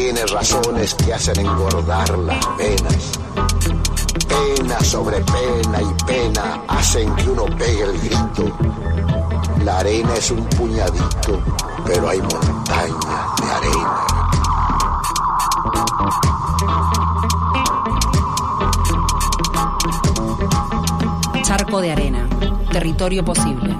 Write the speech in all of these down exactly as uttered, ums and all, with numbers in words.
tiene razones que hacen engordar las penas. Pena sobre pena y pena hacen que uno pegue el grito. La arena es un puñadito, pero hay montañas de arena. Charco de arena, territorio posible.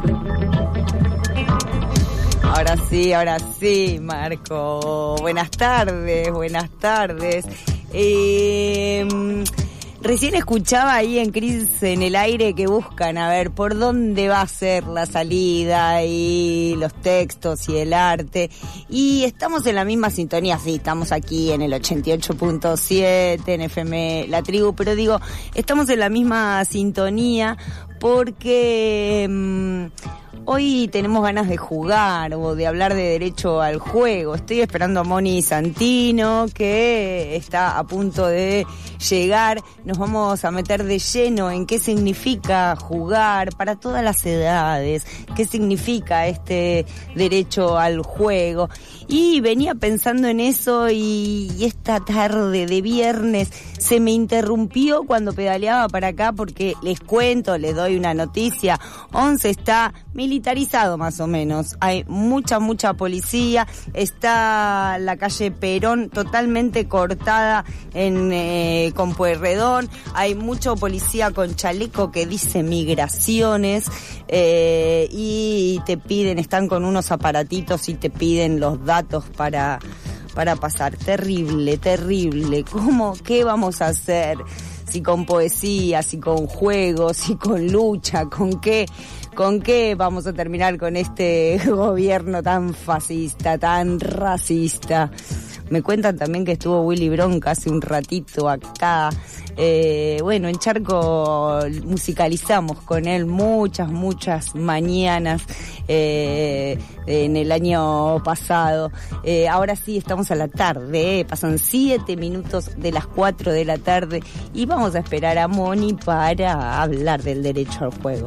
Ahora sí, ahora sí, Marco. Buenas tardes, buenas tardes. Eh, recién escuchaba ahí en Crisis en el Aire que buscan a ver por dónde va a ser la salida y los textos y el arte. Y estamos en la misma sintonía, sí, estamos aquí en el ochenta y ocho punto siete, en F M La Tribu, pero digo, estamos en la misma sintonía porque... Mmm, hoy tenemos ganas de jugar o de hablar de derecho al juego. Estoy esperando a Moni Santino, que está a punto de llegar. Nos vamos a meter de lleno en qué significa jugar para todas las edades, qué significa este derecho al juego. Y venía pensando en eso y, y esta tarde de viernes se me interrumpió cuando pedaleaba para acá porque les cuento, les doy una noticia. Once está militarizado más o menos. Hay mucha, mucha policía. Está la calle Perón totalmente cortada en eh, con Pueyrredón. Hay mucho policía con chaleco que dice migraciones eh, y te piden, están con unos aparatitos y te piden los datos para... para pasar. Terrible, terrible. ¿Cómo? ¿Qué vamos a hacer? Si con poesía, si con juegos, si con lucha, ¿con qué? ¿Con qué vamos a terminar con este gobierno tan fascista, tan racista? Me cuentan también que estuvo Willy Bronca hace un ratito acá. Eh, bueno, en Charco musicalizamos con él muchas, muchas mañanas eh, en el año pasado. Eh, ahora sí, estamos a la tarde, eh, pasan siete minutos de las cuatro de la tarde y vamos a esperar a Moni para hablar del derecho al juego.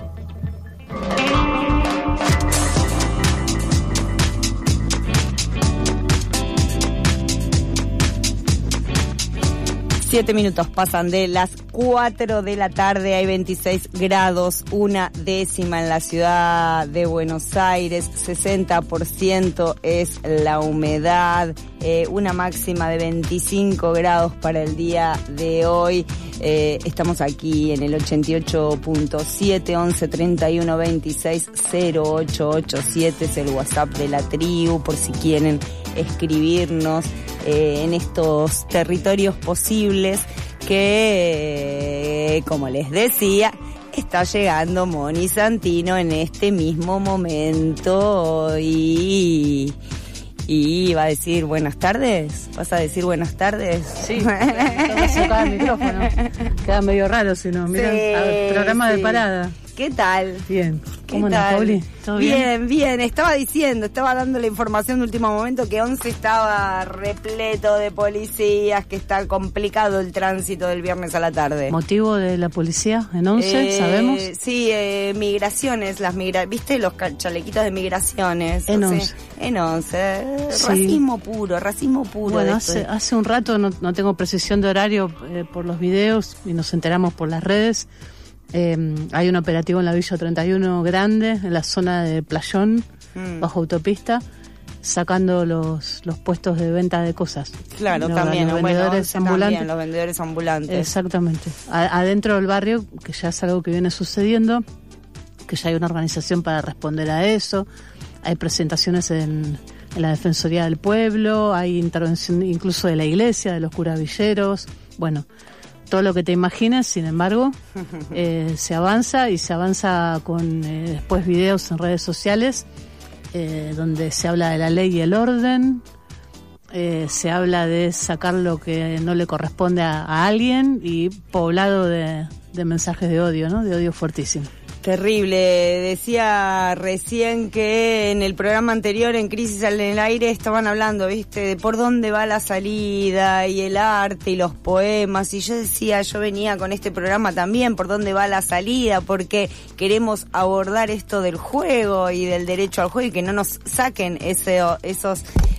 Siete minutos pasan de las cuatro de la tarde, hay veintiséis grados, una décima en la ciudad de Buenos Aires, sesenta por ciento es la humedad, eh, una máxima de veinticinco grados para el día de hoy. Eh, estamos aquí en el ochenta y ocho punto siete, once treinta y uno veintiséis cero ocho ocho siete es el WhatsApp de la tribu por si quieren escribirnos eh, en estos territorios posibles que, eh, como les decía, está llegando Moni Santino en este mismo momento y... Y va a decir buenas tardes. ¿Vas a decir buenas tardes? Sí, tengo sacado el micrófono. Queda medio raro si no. Mirá, sí, programa sí. De parada. ¿Qué tal? Bien. ¿Cómo andas, Pauli? ¿Todo bien? Bien, bien. Estaba diciendo, estaba dando la información de último momento que Once estaba repleto de policías, que está complicado el tránsito del viernes a la tarde. ¿Motivo de la policía en Once? Eh, ¿Sabemos? Sí, eh, migraciones, las migra ¿viste los chalequitos de migraciones? En o sea, Once. En Once. Sí. Racismo puro, racismo puro. Bueno, hace, hace un rato, no, no tengo precisión de horario eh, por los videos y nos enteramos por las redes. Eh, hay un operativo en la Villa treinta y uno grande, en la zona de Playón, mm. bajo autopista, sacando los los puestos de venta de cosas. Claro, los, también, los bueno, vendedores ambulantes. También, los vendedores ambulantes. Exactamente. A, adentro del barrio, que ya es algo que viene sucediendo, que ya hay una organización para responder a eso, hay presentaciones en, en la Defensoría del Pueblo, hay intervención incluso de la iglesia, de los curavilleros, bueno... Todo lo que te imagines, sin embargo, eh, se avanza y se avanza con eh, después videos en redes sociales eh, donde se habla de la ley y el orden, eh, se habla de sacar lo que no le corresponde a, a alguien y poblado de, de mensajes de odio, ¿no? De odio fuertísimo. Terrible. Decía recién que en el programa anterior, en Crisis en el Aire, estaban hablando, ¿viste? De por dónde va la salida y el arte y los poemas. Y yo decía, yo venía con este programa también, por dónde va la salida, porque queremos abordar esto del juego y del derecho al juego y que no nos saquen ese, esos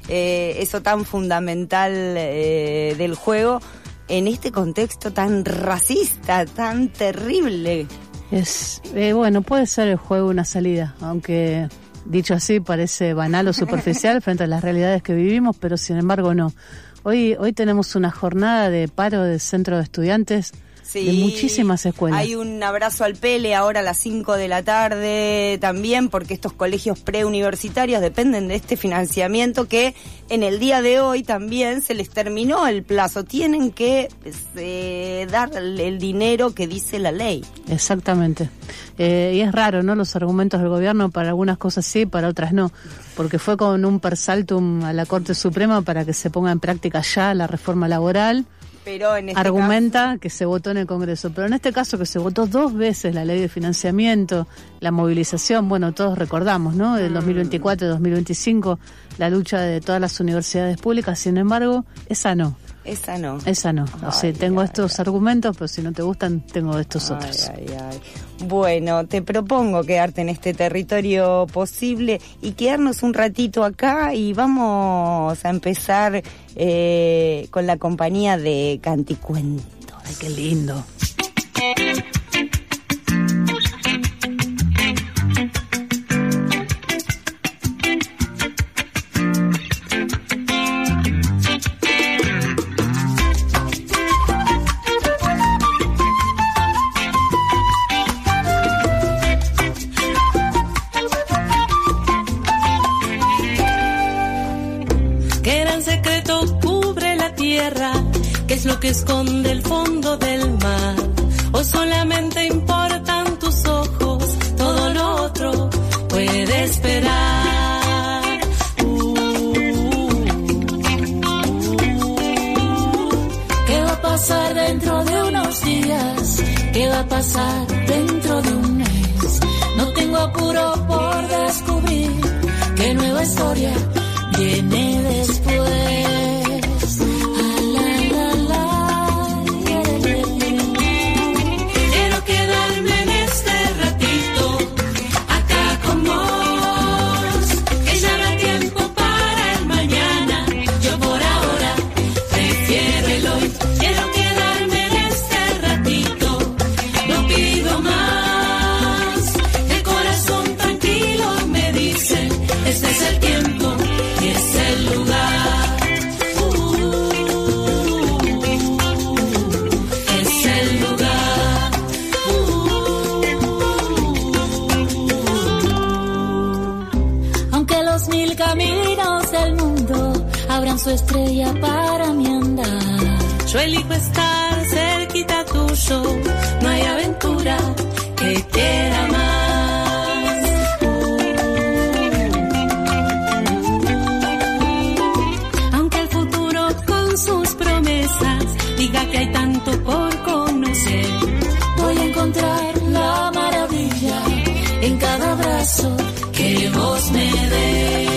eh, eso tan fundamental eh, del juego en este contexto tan racista, tan terrible. Es eh, bueno, puede ser el juego una salida, aunque dicho así parece banal o superficial frente a las realidades que vivimos, pero sin embargo no. Hoy hoy tenemos una jornada de paro de centro de estudiantes. Sí, de muchísimas escuelas. Hay un abrazo al Pele ahora a las cinco de la tarde también, porque estos colegios preuniversitarios dependen de este financiamiento que en el día de hoy también se les terminó el plazo. Tienen que eh, dar el dinero que dice la ley. Exactamente. Eh, y es raro, ¿no? Los argumentos del gobierno, para algunas cosas sí, para otras no. Porque fue con un persaltum a la Corte Suprema para que se ponga en práctica ya la reforma laboral. Pero en este argumenta caso... que se votó en el Congreso, pero en este caso que se votó dos veces la ley de financiamiento, la movilización, bueno, todos recordamos, ¿no? Del dos mil veinticuatro y dos mil veinticinco, la lucha de todas las universidades públicas, sin embargo, esa no. Esa no. Esa no. O sea, tengo ay, estos ay, argumentos, pero si no te gustan, tengo estos ay, otros. Ay, ay. Bueno, te propongo quedarte en este territorio posible y quedarnos un ratito acá y vamos a empezar eh, con la compañía de Canticuentos. Ay, qué lindo. ¿Qué es lo que esconde el fondo del mar? ¿O solamente importan tus ojos? Todo lo otro puede esperar. Uh, ¿Qué va a pasar dentro de unos días? ¿Qué va a pasar dentro de un mes? No tengo apuro por descubrir qué nueva historia viene después. Su estrella para mi andar. Yo elijo estar cerquita tuyo. No hay aventura que quiera más. Aunque el futuro con sus promesas diga que hay tanto por conocer, voy a encontrar la maravilla en cada abrazo que vos me des.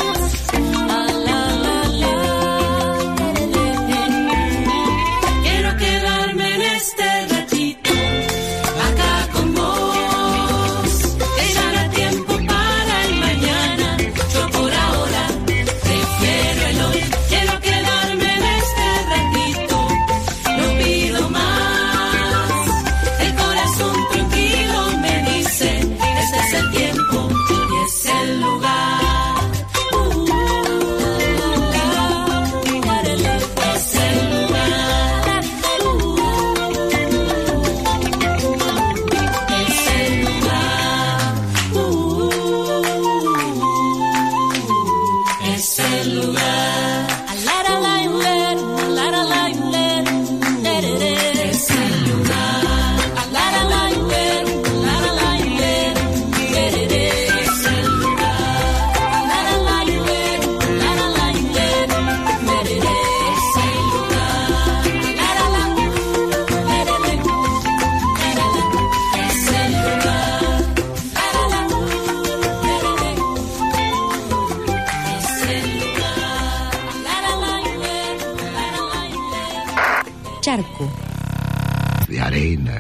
Charco de arena.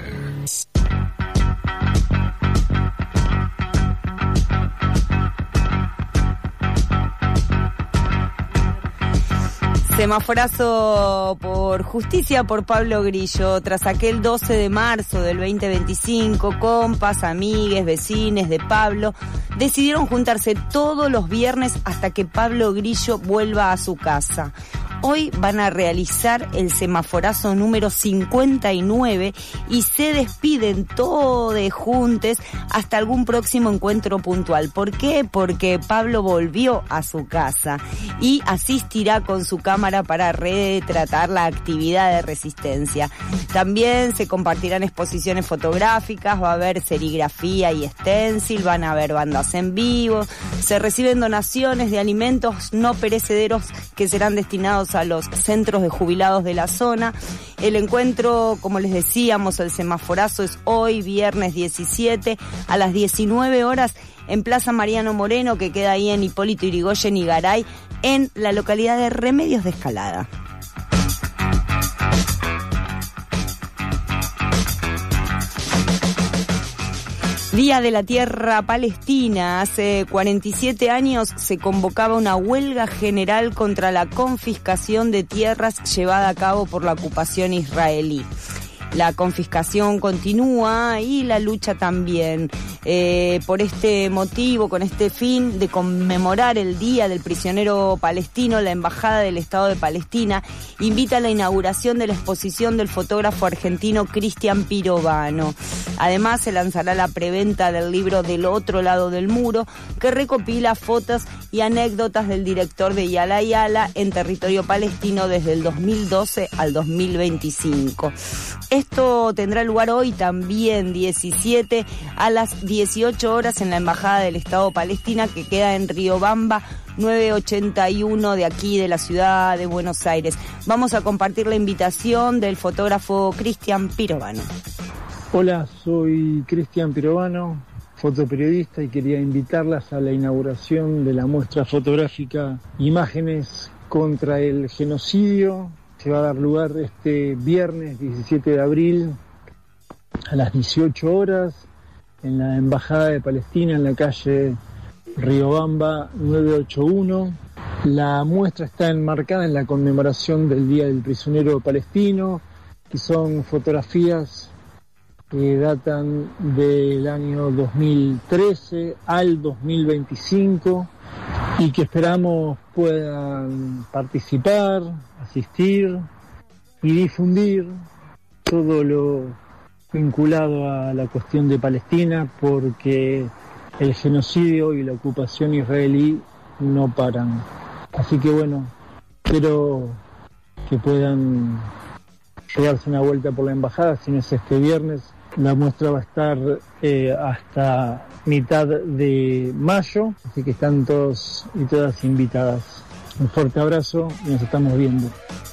Semaforazo por justicia por Pablo Grillo. Tras aquel doce de marzo del veinte veinticinco, compas, amigues, vecines de Pablo decidieron juntarse todos los viernes hasta que Pablo Grillo vuelva a su casa. Hoy van a realizar el semaforazo número cincuenta y nueve y se despiden todos juntos hasta algún próximo encuentro puntual. ¿Por qué? Porque Pablo volvió a su casa y asistirá con su cámara para retratar la actividad de resistencia. También se compartirán exposiciones fotográficas, va a haber serigrafía y stencil, van a haber bandas en vivo, se reciben donaciones de alimentos no perecederos que serán destinados a los centros de jubilados de la zona. El encuentro, como les decíamos, el semaforazo es hoy, viernes diecisiete, a las diecinueve horas, en Plaza Mariano Moreno, que queda ahí en Hipólito Yrigoyen y Garay, en la localidad de Remedios de Escalada. Día de la Tierra Palestina. Hace cuarenta y siete años se convocaba una huelga general contra la confiscación de tierras llevada a cabo por la ocupación israelí. La confiscación continúa y la lucha también. Eh, por este motivo, con este fin de conmemorar el Día del Prisionero Palestino, la Embajada del Estado de Palestina invita a la inauguración de la exposición del fotógrafo argentino Cristian Pirovano. Además, se lanzará la preventa del libro Del Otro Lado del Muro, que recopila fotos y anécdotas del director de Yala Yala en territorio palestino desde el dos mil doce al dos mil veinticinco. Esto tendrá lugar hoy también, diecisiete, a las dieciocho horas en la Embajada del Estado Palestina, que queda en Riobamba novecientos ochenta y uno, de aquí, de la ciudad de Buenos Aires. Vamos a compartir la invitación del fotógrafo Cristian Pirovano. Hola, soy Cristian Pirovano, fotoperiodista, y quería invitarlas a la inauguración de la muestra fotográfica Imágenes contra el Genocidio. Se va a dar lugar este viernes diecisiete de abril a las dieciocho horas en la Embajada de Palestina, en la calle Riobamba novecientos ochenta y uno. La muestra está enmarcada en la conmemoración del Día del Prisionero Palestino, que son fotografías que datan del año dos mil trece al dos mil veinticinco y que esperamos puedan participar, asistir y difundir todo lo vinculado a la cuestión de Palestina, porque el genocidio y la ocupación israelí no paran. Así que bueno, espero que puedan darse una vuelta por la embajada, si no es este viernes. La muestra va a estar eh, hasta mitad de mayo, así que están todos y todas invitadas. Un fuerte abrazo y nos estamos viendo.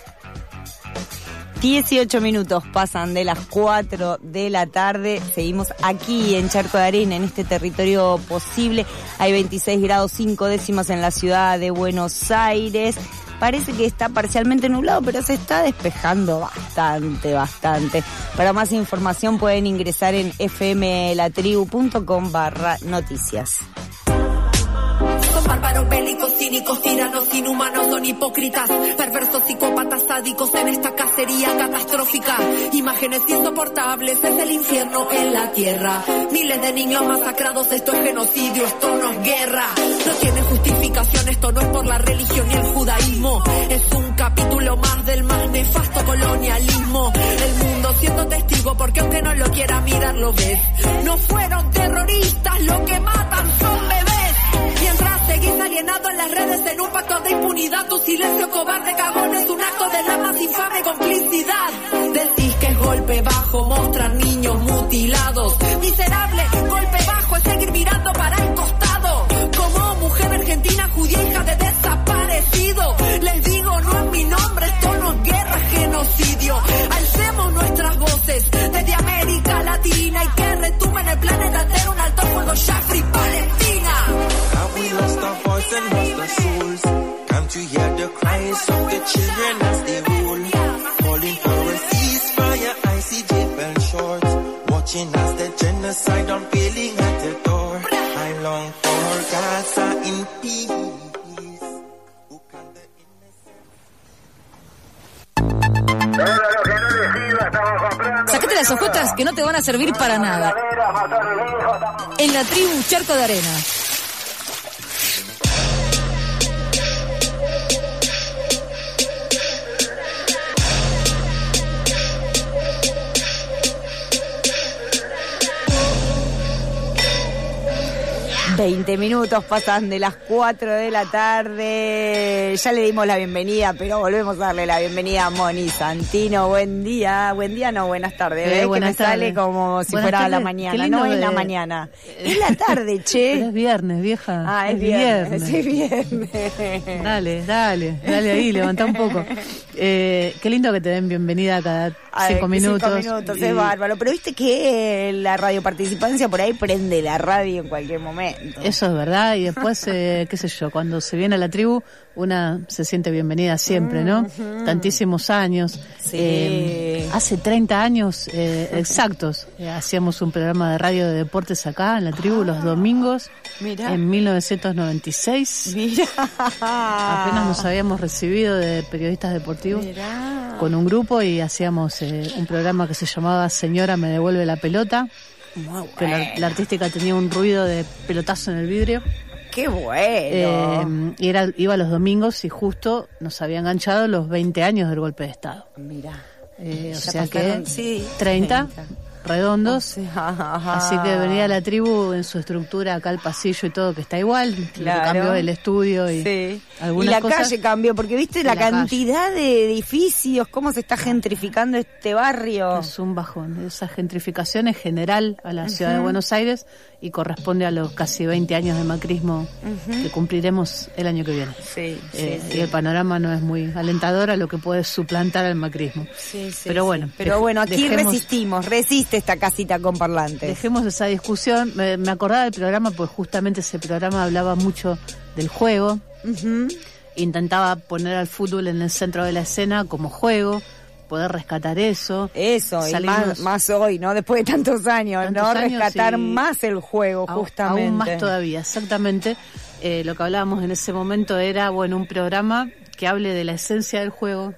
dieciocho minutos pasan de las cuatro de la tarde. Seguimos aquí en Charco de Arena, en este territorio posible. Hay veintiséis grados cinco décimas en la ciudad de Buenos Aires. Parece que está parcialmente nublado, pero se está despejando bastante, bastante. Para más información pueden ingresar en fmlatribu.com barra noticias. Son bárbaros, bélicos, cínicos, tiranos, inhumanos, son hipócritas, perversos, psicópatas, sádicos en esta cacería catastrófica. Imágenes insoportables, es el infierno en la tierra. Miles de niños masacrados, esto es genocidio, esto no es guerra. No tiene justificación, esto no es por la religión ni el judaísmo. Es un capítulo más del más nefasto colonialismo. El mundo siendo testigo, porque aunque no lo quiera mirar, lo ves. No fueron terroristas, lo que matan son bebés. Mientras seguís alienado en las redes en un pacto de impunidad, tu silencio cobarde cagón es un acto de la más infame complicidad. Decís que es golpe bajo mostrar niños mutilados. Miserable, golpe bajo es seguir mirando para el costado. Como mujer argentina, judía, hija de desaparecido, les digo, no es mi nombre, esto no es guerra, genocidio. Alcemos nuestras voces desde América Latina y que retumbe en el planeta entero un alto fuego Jafri Palestina. We lost our voice and lost our souls. Can't you hear the cries of the children as they roll? Calling for a ceasefire, I C J fell short. Watching as the genocide unveiling Esas hojotas que no te van a servir para nada. En la tribu Charco de Arena. veinte minutos pasan de las cuatro de la tarde. Ya le dimos la bienvenida, pero volvemos a darle la bienvenida a Moni Santino. Buen día, buen día, no, buenas tardes. Eh, ¿Ves? buenas que me tardes. sale como si Buenas fuera tardes. la Qué mañana. lindo No es de- la mañana, es la tarde, che. Pero es viernes, vieja. Ah, es viernes, es viernes. Dale, dale, dale ahí, levantá un poco. Eh, qué lindo que te den bienvenida cada Ay, cinco minutos. Cinco minutos, Y- es bárbaro. Pero viste que la radio participancia por ahí prende la radio en cualquier momento. Eso es verdad, y después, eh, qué sé yo, cuando se viene a la tribu, una se siente bienvenida siempre, ¿no? Ujú. Tantísimos años. Sí. Eh, hace treinta años eh, exactos, eh, hacíamos un programa de radio de deportes acá en la tribu los domingos, Mirá. en mil novecientos noventa y seis. Mira. Apenas nos habíamos recibido de periodistas deportivos Mirá. con un grupo y hacíamos eh, un programa que se llamaba Señora me devuelve la pelota, Muy que la, bueno. la artística tenía un ruido de pelotazo en el vidrio. Qué bueno. Eh, y era, iba los domingos y justo nos había enganchado los veinte años del golpe de Estado. Mira. Eh, o Ya sea pasaron, que sí, treinta treinta. redondos. Sí, ajá. Así que venía la tribu en su estructura, acá el pasillo y todo, que está igual. Claro. Lo que cambió el estudio y Sí. Y algunas la cosas. calle cambió, porque viste la, La calle. cantidad de edificios, cómo se está gentrificando este barrio. Es un bajón. Esa gentrificación es general a la ciudad de Buenos Aires y corresponde a los casi veinte años de macrismo que cumpliremos el año que viene. Sí, Eh, sí, sí. Y el panorama no es muy alentador a lo que puede suplantar al macrismo. Sí, sí, Pero sí. bueno, Pero dej- bueno, aquí dejemos- resistimos, resiste esta casita con parlantes. Dejemos esa discusión. Me, me acordaba del programa, pues justamente ese programa hablaba mucho del juego. Ujú. Intentaba poner al fútbol en el centro de la escena como juego, poder rescatar eso. Eso, y Salirnos- más, más hoy, ¿no? Después de tantos años, Tantos ¿no? años Rescatar y- más el juego, Au- justamente. Aún más todavía, exactamente. Eh, lo que hablábamos en ese momento era, bueno, un programa que hable de la esencia del juego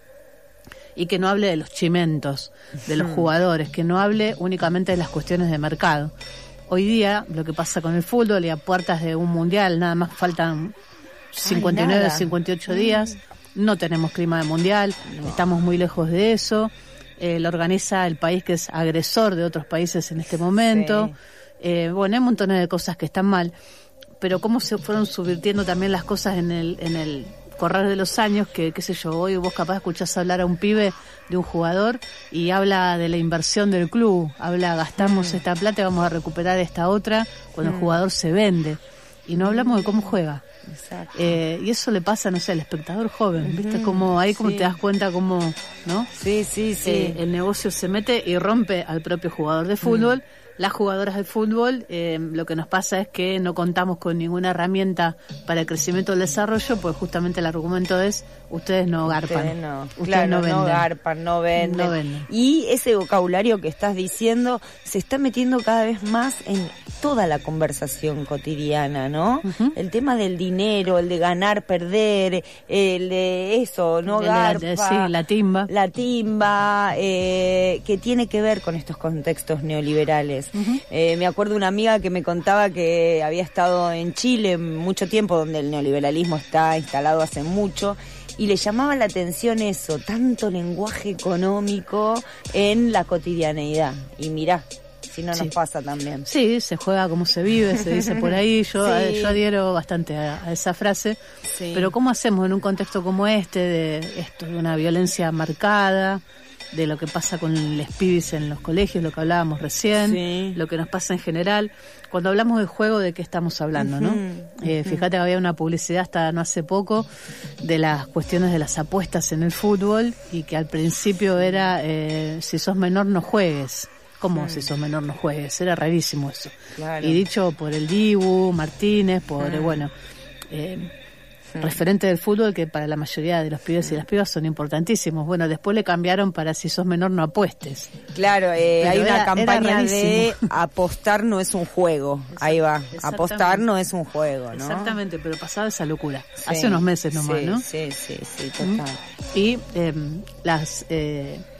y que no hable de los chimentos, de los jugadores, que no hable únicamente de las cuestiones de mercado. Hoy día, lo que pasa con el fútbol y a puertas de un mundial, nada más faltan cincuenta y nueve, nada. cincuenta y ocho días, no tenemos clima de mundial, estamos muy lejos de eso, eh, lo organiza el país que es agresor de otros países en este momento. Sí. Eh, bueno, hay montones de cosas que están mal, pero cómo se fueron subvirtiendo también las cosas en el en el correr de los años, que qué sé yo, hoy vos capaz escuchás hablar a un pibe de un jugador y habla de la inversión del club, habla gastamos esta plata y vamos a recuperar esta otra cuando el jugador se vende, y no hablamos de cómo juega. Exacto. Eh, y eso le pasa, no sé, al espectador joven, ¿viste? Como ahí como sí. te das cuenta cómo, ¿no? Sí, sí, sí. Eh, el negocio se mete y rompe al propio jugador de fútbol. Las jugadoras de fútbol, eh, lo que nos pasa es que no contamos con ninguna herramienta para el crecimiento del desarrollo, pues justamente el argumento es, ustedes no garpan. Ustedes no, Ustedes claro, no no, venden. garpan, no venden. No venden. Y ese vocabulario que estás diciendo se está metiendo cada vez más en toda la conversación cotidiana, ¿no? Ujú. El tema del dinero, el de ganar, perder, el de eso, no De la- garpa. de- sí, la timba. La timba, eh, que tiene que ver con estos contextos neoliberales. Ujú. Eh, me acuerdo una amiga que me contaba que había estado en Chile mucho tiempo, donde el neoliberalismo está instalado hace mucho, y le llamaba la atención eso, tanto lenguaje económico en la cotidianeidad. Y mirá, si no Sí. nos pasa también. Sí, se juega como se vive, se dice por ahí. Yo, Sí. eh, yo adhiero bastante a, a esa frase. Sí. Pero ¿cómo hacemos en un contexto como este, de esto, de una violencia marcada, de lo que pasa con los pibis en los colegios, lo que hablábamos recién, Sí. lo que nos pasa en general? Cuando hablamos de juego, ¿de qué estamos hablando, no? Eh, fíjate que había una publicidad hasta no hace poco de las cuestiones de las apuestas en el fútbol, y que al principio era, eh, si sos menor no juegues. ¿Cómo si sos menor no juegues? Era rarísimo eso. Claro. Y dicho por el Dibu Martínez, por, eh, bueno, eh, referente del fútbol, que para la mayoría de los pibes y las pibas son importantísimos. Bueno, después le cambiaron para si sos menor no apuestes. Claro, eh, Pero hay una era- era campaña de rarísimo. apostar no es un juego. Ahí va, Exactamente. apostar no es un juego, ¿no? Exactamente, pero pasaba esa locura. Sí, Hace unos meses nomás, sí, ¿no? Sí, sí, sí, total. Y eh, las... Eh,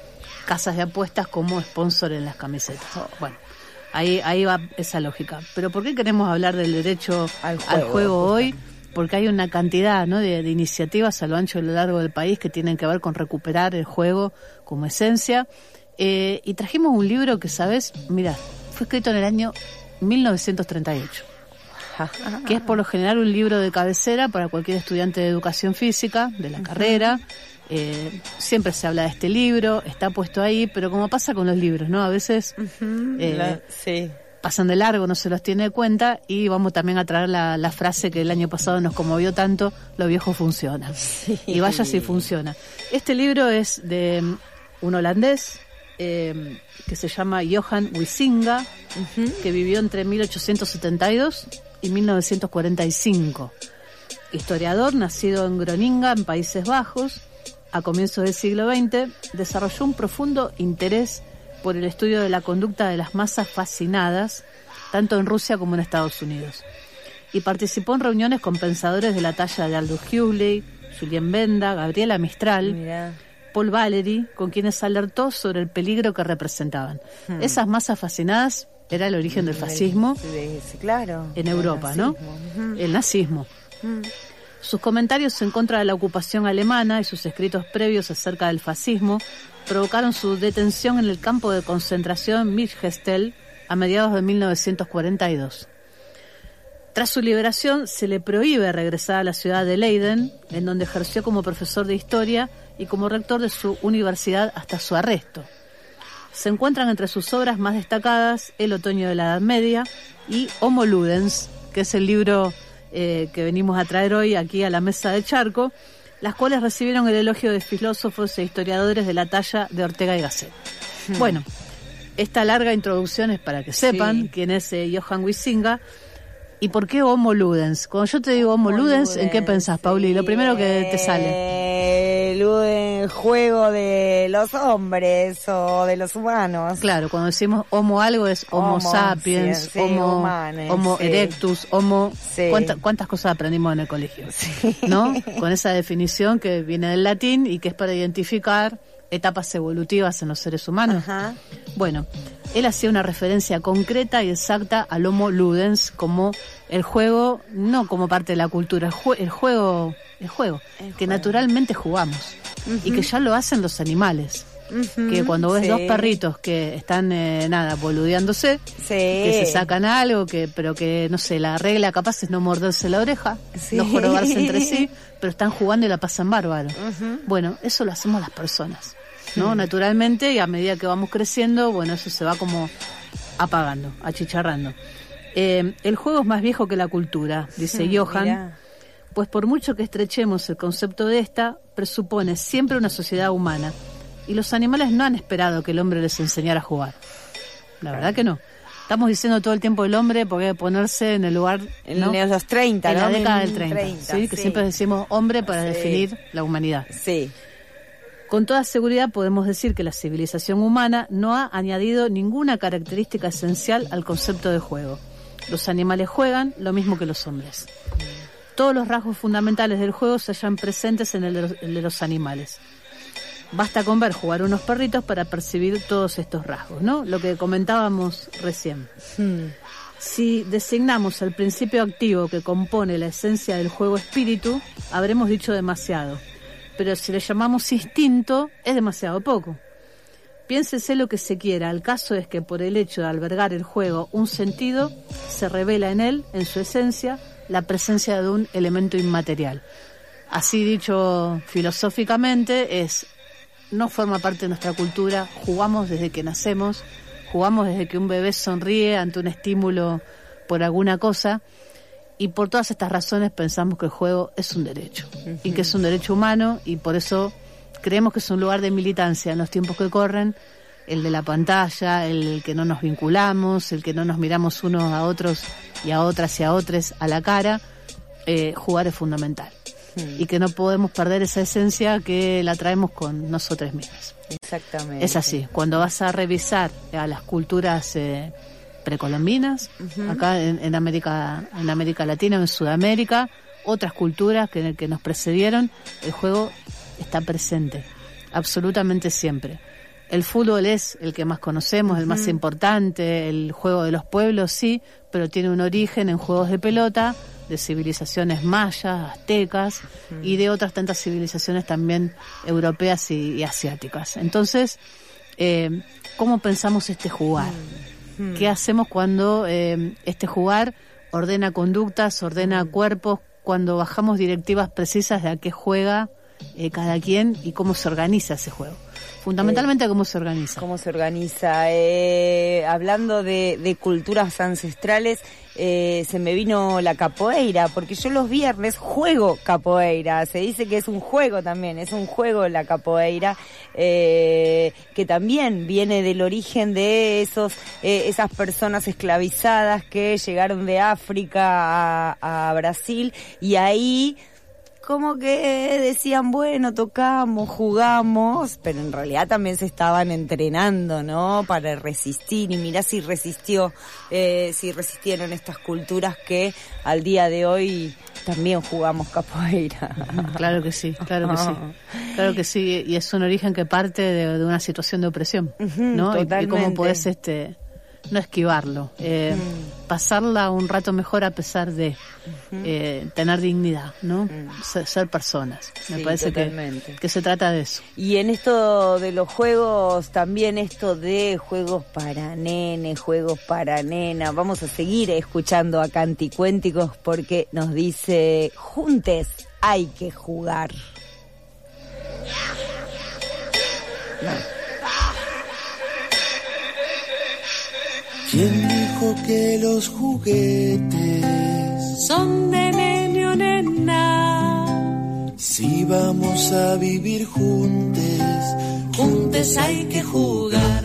casas de apuestas como sponsor en las camisetas. Bueno, ahí ahí va esa lógica. Pero ¿por qué queremos hablar del derecho al juego, al juego hoy? Porque hay una cantidad, ¿no?, de, de iniciativas a lo ancho y a lo largo del país que tienen que ver con recuperar el juego como esencia. Eh, y trajimos un libro que, ¿sabes? Mira, fue escrito en el año mil novecientos treinta y ocho. Que es por lo general un libro de cabecera para cualquier estudiante de educación física, de la uh-huh. carrera. Eh, siempre se habla de este libro, está puesto ahí, pero como pasa con los libros, ¿no? A veces uh-huh. eh, la, sí. pasan de largo, no se los tiene en cuenta, y vamos también a traer la, la frase que el año pasado nos conmovió tanto: lo viejo funciona. Sí. Y vaya si funciona. Este libro es de un holandés eh, que se llama Johan Huizinga, uh-huh. que vivió entre mil ochocientos setenta y dos y mil novecientos cuarenta y cinco. Historiador, nacido en Groninga, en Países Bajos, a comienzos del siglo veinte, desarrolló un profundo interés por el estudio de la conducta de las masas fascinadas, tanto en Rusia como en Estados Unidos. Y participó en reuniones con pensadores de la talla de Aldous Huxley, Julien Benda, Gabriela Mistral, Mirá. Paul Valéry, con quienes alertó sobre el peligro que representaban. Hmm. Esas masas fascinadas era el origen del fascismo sí, sí, claro. en Europa, el ¿no? Uh-huh. El nazismo. Uh-huh. Sus comentarios en contra de la ocupación alemana y sus escritos previos acerca del fascismo provocaron su detención en el campo de concentración Mitchgestel a mediados de mil novecientos cuarenta y dos. Tras su liberación, se le prohíbe regresar a la ciudad de Leiden, en donde ejerció como profesor de historia y como rector de su universidad hasta su arresto. Se encuentran entre sus obras más destacadas El otoño de la Edad Media y Homo Ludens, que es el libro eh, que venimos a traer hoy aquí a la mesa de Charco, las cuales recibieron el elogio de filósofos e historiadores de la talla de Ortega y Gasset. Hmm. Bueno, esta larga introducción es para que sepan sí. quién es eh, Johan Huizinga. ¿Y por qué Homo Ludens? Cuando yo te digo Homo, Homo Ludens, Ludens, ¿en qué pensás, Pauli? Lo primero que te sale. El juego de los hombres o de los humanos. Claro, cuando decimos Homo algo es Homo, homo sapiens, sí, sí, Homo, humanes, homo sí. erectus, Homo... Sí. ¿Cuánta, ¿Cuántas cosas aprendimos en el colegio? Sí. ¿No? Con esa definición que viene del latín y que es para identificar etapas evolutivas en los seres humanos. Ajá. Bueno, él hacía una referencia concreta y exacta al Homo Ludens como el juego, no como parte de la cultura, el, jue- el juego, el juego, el que juego. naturalmente jugamos uh-huh. y que ya lo hacen los animales. Uh-huh. Que cuando ves sí. dos perritos que están, eh, nada, boludeándose, sí. que se sacan algo, que pero que, no sé, la regla capaz es no morderse la oreja, sí. no jorobarse entre sí, pero están jugando y la pasan bárbaro. Uh-huh. Bueno, eso lo hacemos las personas, ¿no? Hmm. Naturalmente, y a medida que vamos creciendo, bueno, eso se va como apagando, achicharrando. Eh, el juego es más viejo que la cultura, dice hmm, Johan, mirá. Pues por mucho que estrechemos el concepto de esta, presupone siempre una sociedad humana. Y los animales no han esperado que el hombre les enseñara a jugar. La verdad que no. Estamos diciendo todo el tiempo el hombre porque debe ponerse en el lugar, ¿no? En los treinta, en ¿no? la década del treinta, treinta ¿sí? Sí. Que siempre decimos hombre para sí. definir la humanidad. Sí. Con toda seguridad podemos decir que la civilización humana no ha añadido ninguna característica esencial al concepto de juego. Los animales juegan lo mismo que los hombres. Todos los rasgos fundamentales del juego se hallan presentes en el de los, el de los animales. Basta con ver jugar unos perritos para percibir todos estos rasgos, ¿no? Lo que comentábamos recién. Hmm. Si designamos al principio activo que compone la esencia del juego espíritu, habremos dicho demasiado. Pero si le llamamos instinto, es demasiado poco. Piénsese lo que se quiera, el caso es que por el hecho de albergar el juego un sentido, se revela en él, en su esencia, la presencia de un elemento inmaterial. Así dicho filosóficamente, es... no forma parte de nuestra cultura, jugamos desde que nacemos, jugamos desde que un bebé sonríe ante un estímulo por alguna cosa, y por todas estas razones pensamos que el juego es un derecho, uh-huh. y que es un derecho humano, y por eso creemos que es un lugar de militancia en los tiempos que corren, el de la pantalla, el que no nos vinculamos, el que no nos miramos unos a otros y a otras y a otros a la cara. Eh, jugar es fundamental. Y que no podemos perder esa esencia que la traemos con nosotros mismos. Exactamente. Es así. Cuando vas a revisar a las culturas eh, precolombinas, uh-huh. acá en, en América, en América Latina o en Sudamérica, otras culturas que, que nos precedieron, el juego está presente, absolutamente siempre. el fútbol es el que más conocemos, el más importante, el juego de los pueblos, sí, pero tiene un origen en juegos de pelota, de civilizaciones mayas, aztecas uh-huh. y de otras tantas civilizaciones también europeas y, y asiáticas. Entonces, eh, ¿cómo pensamos este jugar? Uh-huh. ¿Qué hacemos cuando eh, este jugar ordena conductas, ordena uh-huh. cuerpos, cuando bajamos directivas precisas de a qué juega eh, cada quien y cómo se organiza ese juego? Fundamentalmente, eh, ¿cómo se organiza? ¿Cómo se organiza? Eh, hablando de, de culturas ancestrales, eh, se me vino la capoeira, porque yo los viernes juego capoeira. Se dice que es un juego también, es un juego la capoeira, eh, que también viene del origen de esos eh, esas personas esclavizadas que llegaron de África a, a Brasil, y ahí como que decían, bueno, tocamos, jugamos, pero en realidad también se estaban entrenando, ¿no? Para resistir, y mirá si resistió, eh, si resistieron estas culturas que al día de hoy también jugamos capoeira. Claro que sí, claro que sí, claro que sí, y es un origen que parte de, de una situación de opresión, uh-huh, ¿no? Totalmente. Y, y cómo podés, este... no esquivarlo, eh, mm. pasarla un rato mejor a pesar de uh-huh. eh, tener dignidad, ¿no? Mm. Ser, ser personas. Me sí, parece que, que se trata de eso. Y en esto de los juegos, también esto de juegos para nenes, juegos para nena, vamos a seguir escuchando a Canticuénticos porque nos dice, juntes hay que jugar. No. ¿Quién dijo que los juguetes son de nene o nena? Si vamos a vivir juntos, juntos hay que jugar.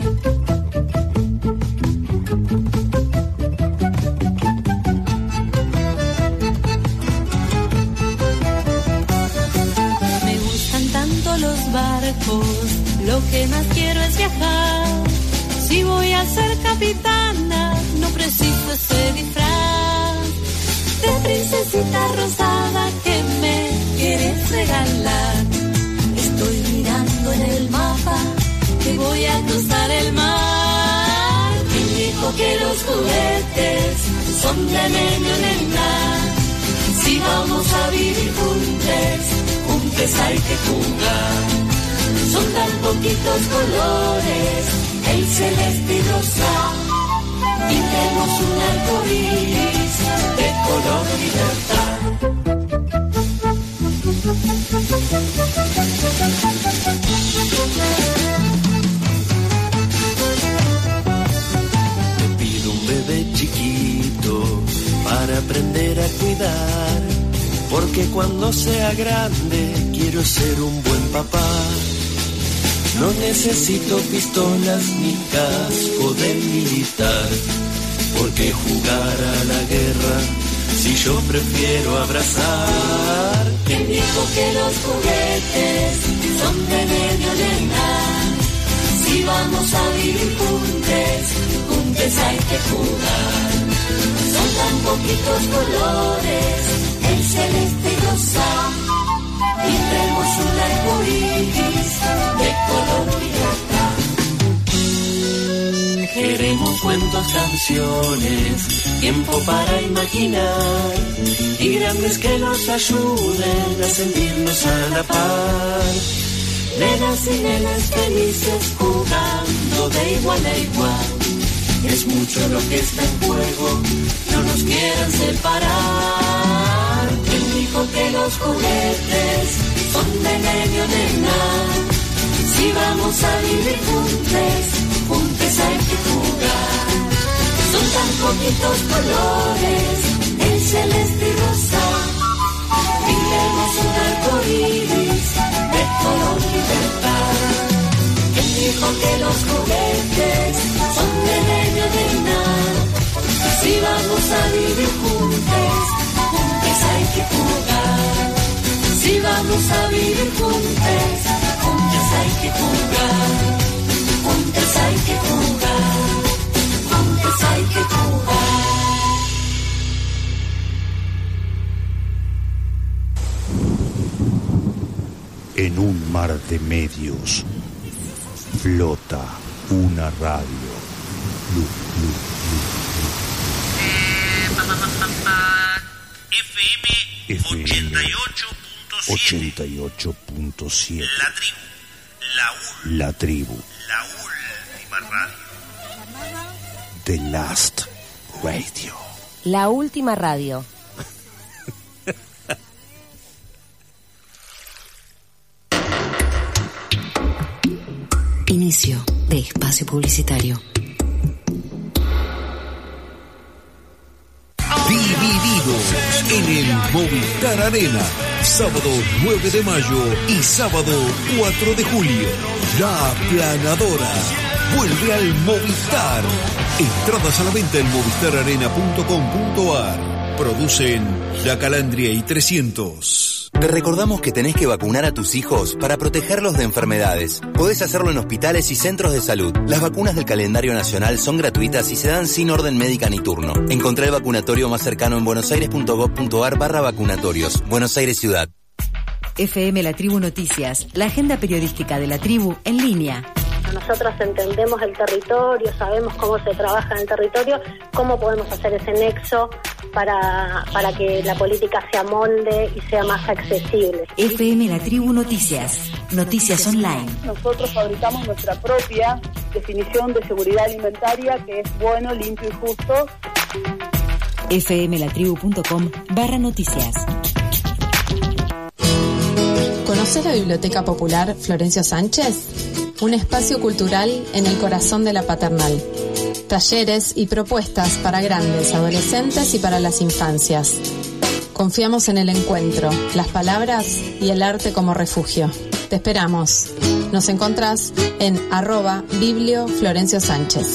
Me gustan tanto los barcos, lo que más quiero es viajar. Si voy a ser capitana, no preciso ese disfraz de princesita rosada que me quieres regalar. Estoy mirando en el mapa que voy a cruzar el mar. ¿Quién dijo que los juguetes son de nene o nena? Si vamos a vivir juntos, juntos hay que jugar. Son tan poquitos colores, el celeste y rosa, pintemos un arco iris de color libertad. Te pido un bebé chiquito para aprender a cuidar, porque cuando sea grande quiero ser un buen papá. No necesito pistolas ni casco de militar, porque jugar a la guerra si yo prefiero abrazar. ¿Quién dijo que los juguetes son de nene o nena? Si vamos a vivir juntos, juntos hay que jugar. Son tan poquitos colores, el celeste y rosa, pintemos un arco iris de color libertad. Queremos cuentos, canciones, tiempo para imaginar, y grandes que nos ayuden a sentirnos a la par. Nenas y nenas felices jugando de igual a igual. Es mucho lo que está en juego, no nos quieran separar. ¿Quién dijo que los juguetes son de nene o nena? Si vamos a vivir juntos, juntos hay que jugar. Son tan poquitos colores, el celeste y rosa, pintemos un arco iris de color libertad. ¿Quién dijo que los juguetes son de nene o nena? Si vamos a vivir juntos, juntos hay que jugar. Si vamos a vivir juntos, juntos hay que jugar. Juntos hay que jugar. Juntos hay que jugar. En un mar de medios, Flota una radio. Lu, lu, lu, lu. F M ochenta y ocho punto siete. La tribu. La, ul- la tribu. La última radio. The Last Radio. La última radio. Inicio de espacio publicitario. Divididos en el Movistar Arena. Sábado nueve de mayo y sábado cuatro de julio. La Aplanadora vuelve al Movistar. Entradas a la venta en movistar arena punto com punto a r. Producen La Calandria y trescientos. Te recordamos que tenés que vacunar a tus hijos para protegerlos de enfermedades. Podés hacerlo en hospitales y centros de salud. Las vacunas del calendario nacional son gratuitas y se dan sin orden médica ni turno. Encontrá el vacunatorio más cercano en buenosaires punto gov punto a r barra vacunatorios. Buenos Aires Ciudad. F M La Tribu Noticias, la agenda periodística de la tribu en línea. Nosotros entendemos el territorio, sabemos cómo se trabaja en el territorio, cómo podemos hacer ese nexo para, para que la política se amolde y sea más accesible. F M La Tribu Noticias, noticias online. Nosotros fabricamos nuestra propia definición de seguridad alimentaria, que es bueno, limpio y justo. F M la tribu punto com barra noticias. ¿Conoces la Biblioteca Popular Florencio Sánchez? Un espacio cultural en el corazón de la Paternal. Talleres y propuestas para grandes, adolescentes y para las infancias. Confiamos en el encuentro, las palabras y el arte como refugio. Te esperamos. Nos encontrás en arroba Biblio Florencio Sánchez.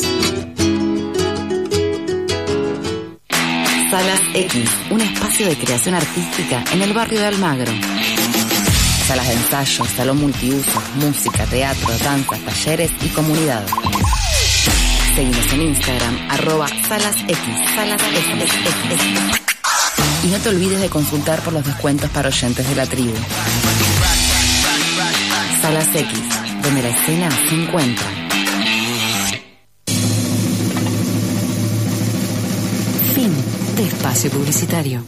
Salas X, un espacio de creación artística en el barrio de Almagro. Salas de ensayo, salón multiuso, música, teatro, danza, talleres y comunidad. Seguimos en Instagram, arroba Salas X, Salas X. Y no te olvides de consultar por los descuentos para oyentes de la tribu. Salas X, donde la escena se encuentra. Fin de espacio publicitario.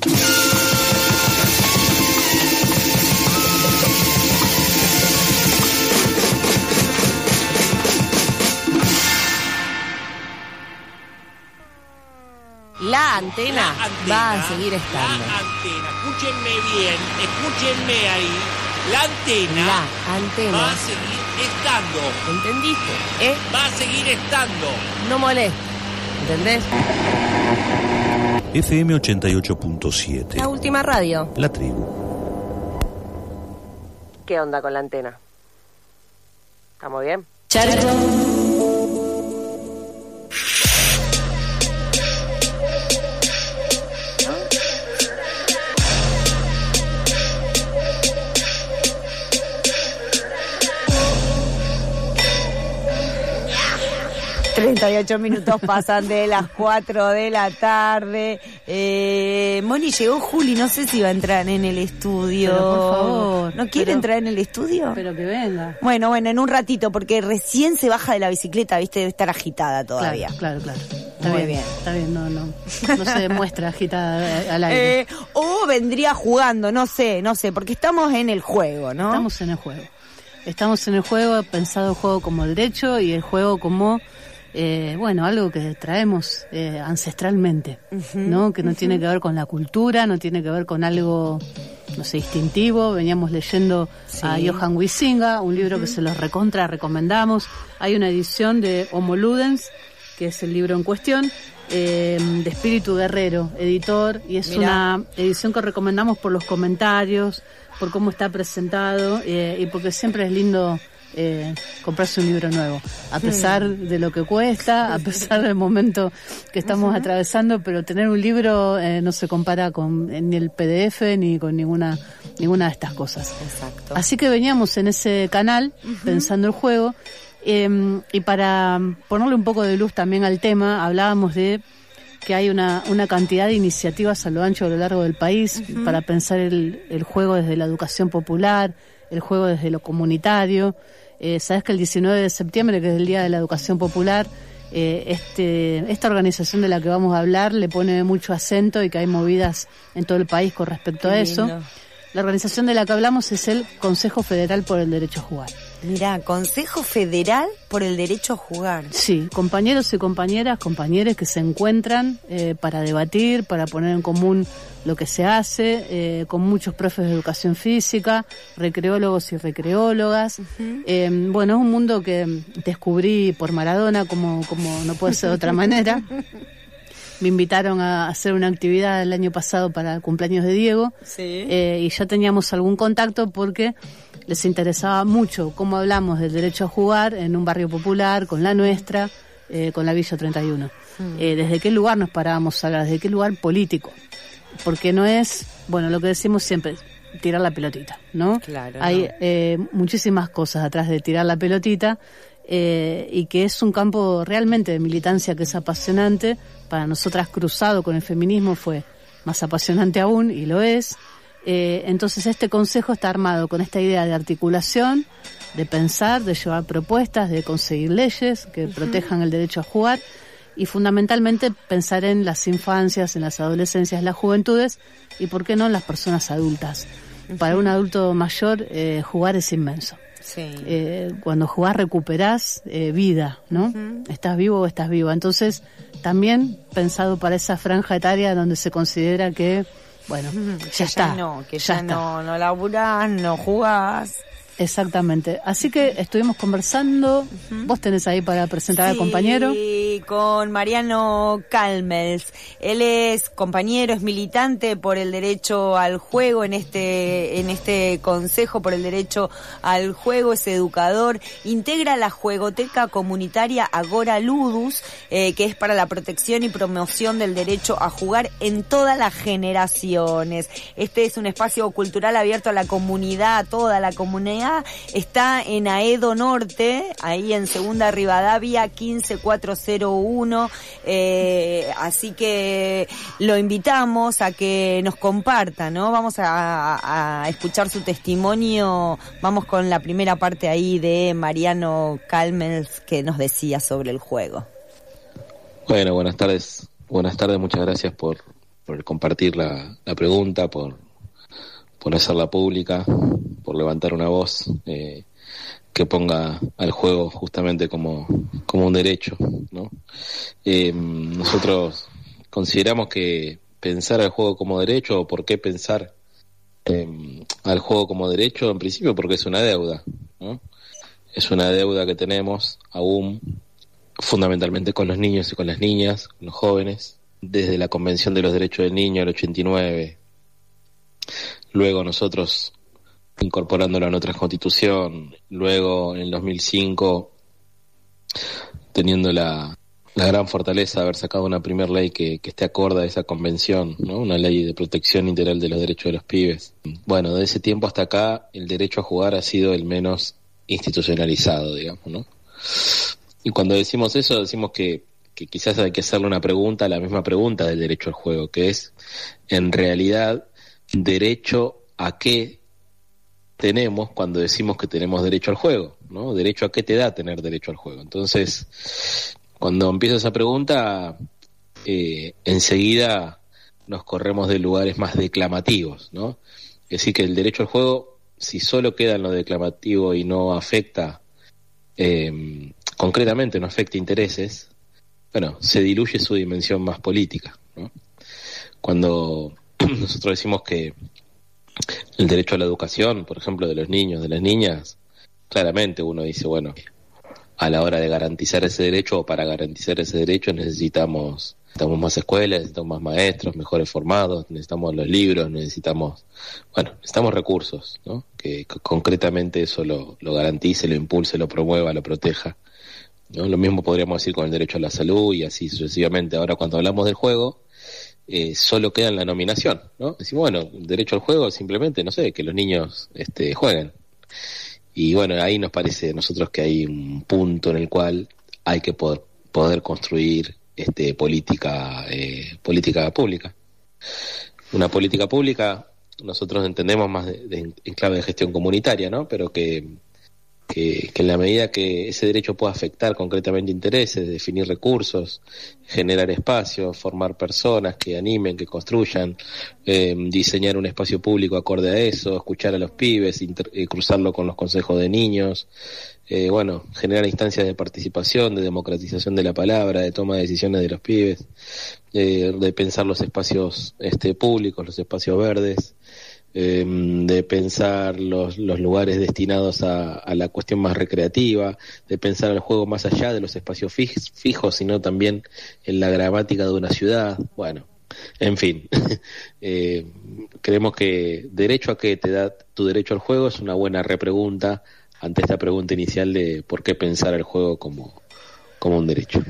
La antena, la antena va a seguir estando. La antena, escúchenme bien, escúchenme ahí. La antena, la antena va a seguir estando. ¿Entendiste? ¿Eh? Va a seguir estando. No moleste, ¿entendés? F M ochenta y ocho punto siete. La última radio. La tribu. ¿Qué onda con la antena? ¿Estamos bien? Charco. treinta y ocho minutos pasan de las cuatro de la tarde. Eh, Moni, llegó Juli, no sé si va a entrar en el estudio. Pero por favor. ¿No quiere pero, entrar en el estudio? Pero que venga. Bueno, bueno, en un ratito, porque recién se baja de la bicicleta, viste, debe estar agitada todavía. Claro, claro, claro. Está Muy bien, bien. Está bien, no, no. No se demuestra agitada al aire. Eh, o vendría jugando, no sé, no sé, porque estamos en el juego, ¿no? Estamos en el juego. Estamos en el juego, pensado el juego como derecho y el juego como... Eh, bueno, algo que traemos eh, ancestralmente, uh-huh, ¿no? Que no uh-huh. tiene que ver con la cultura, no tiene que ver con algo, no sé, instintivo. Veníamos leyendo sí. a Johan Huizinga, un libro uh-huh. que se los recontra recomendamos. Hay una edición de Homo Ludens, que es el libro en cuestión, eh, de Espíritu Guerrero, editor, y es Mirá. una edición que recomendamos por los comentarios, por cómo está presentado, eh, y porque siempre es lindo... Eh, comprarse un libro nuevo, a pesar de lo que cuesta, a pesar del momento que estamos uh-huh. atravesando, pero tener un libro eh, no se compara con ni el P D F ni con ninguna ninguna de estas cosas. Exacto. Así que veníamos en ese canal uh-huh. pensando el juego eh, y para ponerle un poco de luz también al tema, hablábamos de que hay una, una cantidad de iniciativas a lo ancho y a lo largo del país uh-huh. para pensar el, el juego desde la educación popular, el juego desde lo comunitario. Eh, sabes que el diecinueve de septiembre, que es el Día de la Educación Popular, eh, este, esta organización de la que vamos a hablar le pone mucho acento y que hay movidas en todo el país con respecto Qué a eso. lindo. La organización de la que hablamos es el Consejo Federal por el Derecho a Jugar. Mirá, Consejo Federal por el Derecho a Jugar. Sí, compañeros y compañeras, compañeros que se encuentran eh, para debatir, para poner en común lo que se hace, eh, con muchos profes de educación física, recreólogos y recreólogas. Uh-huh. Eh, bueno, es un mundo que descubrí por Maradona, como, como no puede ser de otra manera. Me invitaron a hacer una actividad el año pasado para el cumpleaños de Diego. Sí. Eh, y ya teníamos algún contacto porque les interesaba mucho cómo hablamos del derecho a jugar en un barrio popular, con la nuestra, eh, con la Villa treinta y uno. Mm. Eh, ¿Desde qué lugar nos parábamos a hablar? ¿Desde qué lugar político? Porque no es, bueno, lo que decimos siempre, tirar la pelotita, ¿no? Claro. Hay no. eh, muchísimas cosas atrás de tirar la pelotita eh, y que es un campo realmente de militancia que es apasionante. Para nosotras, cruzado con el feminismo, fue más apasionante aún, y lo es. Eh, entonces este consejo está armado con esta idea de articulación, de pensar, de llevar propuestas, de conseguir leyes que uh-huh. protejan el derecho a jugar y fundamentalmente pensar en las infancias, en las adolescencias, las juventudes y, por qué no, en las personas adultas. Uh-huh. Para un adulto mayor, eh, jugar es inmenso. Sí. Eh, cuando jugás recuperás eh, vida, ¿no? Uh-huh. Estás vivo o estás viva. Entonces, también pensado para esa franja etaria donde se considera que, bueno, uh-huh. ya que está. Ya no, que ya, ya no, no laburás, no jugás. Exactamente. Así que estuvimos conversando. Uh-huh. Vos tenés ahí para presentar sí, al compañero. Sí, con Mariano Calmels. Él es compañero, es militante por el derecho al juego en este en este Consejo por el Derecho al Juego, es educador, integra la juegoteca comunitaria Agora Ludus, eh, que es para la protección y promoción del derecho a jugar en todas las generaciones. Este es un espacio cultural abierto a la comunidad, a toda la comunidad. Está en Aedo Norte, ahí en Segunda Rivadavia, quince cuatrocientos uno, eh, así que lo invitamos a que nos comparta, ¿no? Vamos a, a escuchar su testimonio. Vamos con la primera parte ahí de Mariano Calmels, que nos decía sobre el juego. Bueno, buenas tardes. Buenas tardes, muchas gracias por, por compartir la, la pregunta, por por hacerla pública, por levantar una voz eh, que ponga al juego justamente como, como un derecho, ¿no? Eh, nosotros consideramos que pensar al juego como derecho, o por qué pensar eh, al juego como derecho, en principio porque es una deuda, ¿no? Es una deuda que tenemos aún fundamentalmente con los niños y con las niñas, con los jóvenes, desde la Convención de los Derechos del Niño del ochenta y nueve. Luego nosotros incorporándolo a nuestra Constitución, luego en el dos mil cinco teniendo la, la gran fortaleza de haber sacado una primera ley que, que esté acorde a esa convención, ¿no? Una ley de protección integral de los derechos de los pibes. Bueno, de ese tiempo hasta acá el derecho a jugar ha sido el menos institucionalizado, digamos, ¿no? Y cuando decimos eso, decimos que, que quizás hay que hacerle una pregunta, la misma pregunta del derecho al juego, que es, en realidad, derecho a qué tenemos cuando decimos que tenemos derecho al juego, ¿no? Derecho a qué te da tener derecho al juego. Entonces, cuando empieza esa pregunta, eh, enseguida nos corremos de lugares más declamativos, ¿no? Es decir, que el derecho al juego, si solo queda en lo declamativo y no afecta, eh, concretamente no afecta intereses, bueno, se diluye su dimensión más política, ¿no? Cuando nosotros decimos que el derecho a la educación, por ejemplo, de los niños, de las niñas, claramente uno dice, bueno, a la hora de garantizar ese derecho, o para garantizar ese derecho necesitamos, necesitamos más escuelas, necesitamos más maestros, mejores formados, necesitamos los libros, necesitamos, bueno, necesitamos recursos, ¿no? Que, que concretamente eso lo, lo garantice, lo impulse, lo promueva, lo proteja, ¿no? Lo mismo podríamos decir con el derecho a la salud y así sucesivamente. Ahora, cuando hablamos del juego, Eh, solo queda en la nominación, ¿no? Decimos, bueno, derecho al juego simplemente, no sé, que los niños este, jueguen. Y bueno, ahí nos parece a nosotros que hay un punto en el cual hay que poder, poder construir este, política, eh, política pública. Una política pública, nosotros entendemos más de, de, en clave de gestión comunitaria, ¿no? Pero que, que, que en la medida que ese derecho pueda afectar concretamente intereses, definir recursos, generar espacios, formar personas que animen, que construyan, eh, diseñar un espacio público acorde a eso, escuchar a los pibes, inter- eh, cruzarlo con los consejos de niños, eh, bueno, generar instancias de participación, de democratización de la palabra, de toma de decisiones de los pibes, eh, de pensar los espacios este, públicos, los espacios verdes, eh, de pensar los, los lugares destinados a, a la cuestión más recreativa, de pensar el juego más allá de los espacios fij- fijos, sino también en la gramática de una ciudad. Bueno, en fin, eh, creemos que derecho a qué te da tu derecho al juego es una buena repregunta ante esta pregunta inicial de por qué pensar el juego como, como un derecho.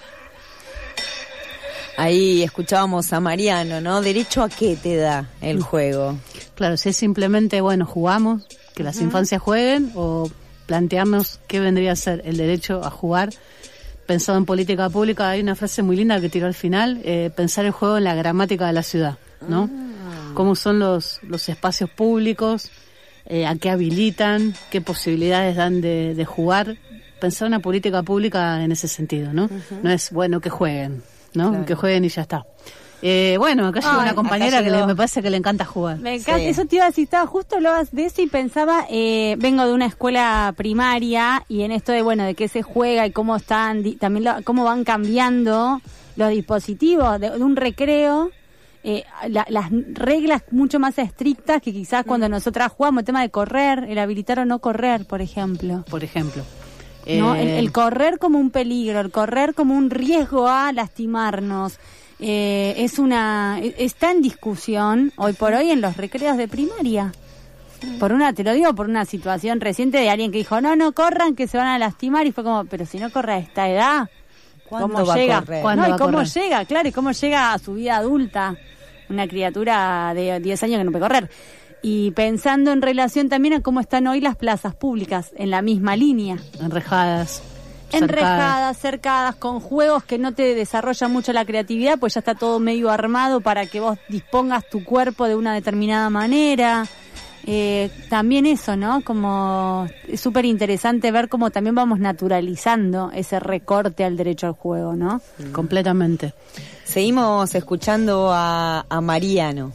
Ahí escuchábamos a Mariano, ¿no? ¿Derecho a qué te da el juego? Claro, si es simplemente, bueno, jugamos, que las uh-huh. infancias jueguen, o plantearnos qué vendría a ser el derecho a jugar. Pensado en política pública, hay una frase muy linda que tiró al final, eh, pensar el juego en la gramática de la ciudad, ¿no? Ah. Cómo son los, los espacios públicos, eh, a qué habilitan, qué posibilidades dan de, de jugar. Pensar una política pública en ese sentido, ¿no? Uh-huh. No es, bueno, que jueguen, ¿no? Claro. Que jueguen y ya está. Eh, bueno, acá llegó una compañera que le, me parece que le encanta jugar. Me encanta, Sí. eso te iba a decir, estaba justo hablabas de eso y pensaba, eh, vengo de una escuela primaria y en esto de, bueno, de qué se juega y cómo están, di- también lo, cómo van cambiando los dispositivos de, de un recreo, eh, la, las reglas mucho más estrictas que quizás mm. cuando nosotras jugamos, el tema de correr, el habilitar o no correr, por ejemplo. Por ejemplo. ¿No? Eh... El, el correr como un peligro, el correr como un riesgo a lastimarnos. Eh, es una está en discusión hoy por hoy en los recreos de primaria. Por una, te lo digo, por una situación reciente de alguien que dijo, no, no corran que se van a lastimar, y fue como, pero si no corre a esta edad, ¿cómo va llega? a correr? No, va y a cómo correr? llega, claro, y cómo llega a su vida adulta una criatura de diez años que no puede correr. Y pensando en relación también a cómo están hoy las plazas públicas, en la misma línea. Enrejadas. Enrejadas, cercadas, con juegos que no te desarrollan mucho la creatividad, pues ya está todo medio armado para que vos dispongas tu cuerpo de una determinada manera. Eh, también eso, ¿no? Como es súper interesante ver cómo también vamos naturalizando ese recorte al derecho al juego, ¿no? Mm. Completamente. Seguimos escuchando a, a Mariano.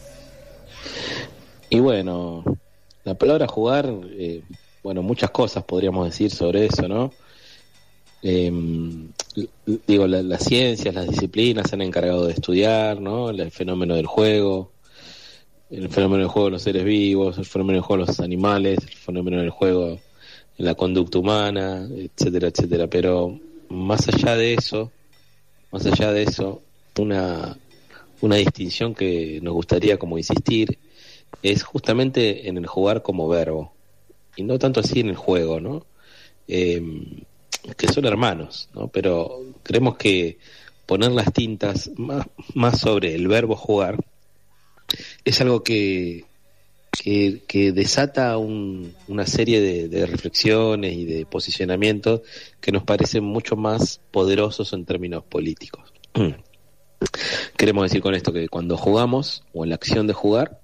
Y bueno, la palabra jugar, eh, bueno, muchas cosas podríamos decir sobre eso, ¿no? Eh, digo, la, las ciencias, las disciplinas se han encargado de estudiar, ¿no? El fenómeno del juego, el fenómeno del juego de los seres vivos, el fenómeno del juego de los animales, el fenómeno del juego en la conducta humana, etcétera, etcétera. Pero más allá de eso, más allá de eso, una, una distinción que nos gustaría como insistir es justamente en el jugar como verbo, y no tanto así en el juego, ¿no? Eh, que son hermanos, ¿no? Pero creemos que poner las tintas más, más sobre el verbo jugar es algo que que, que desata un, una serie de, de reflexiones y de posicionamientos que nos parecen mucho más poderosos en términos políticos. Queremos decir con esto que cuando jugamos, o en la acción de jugar,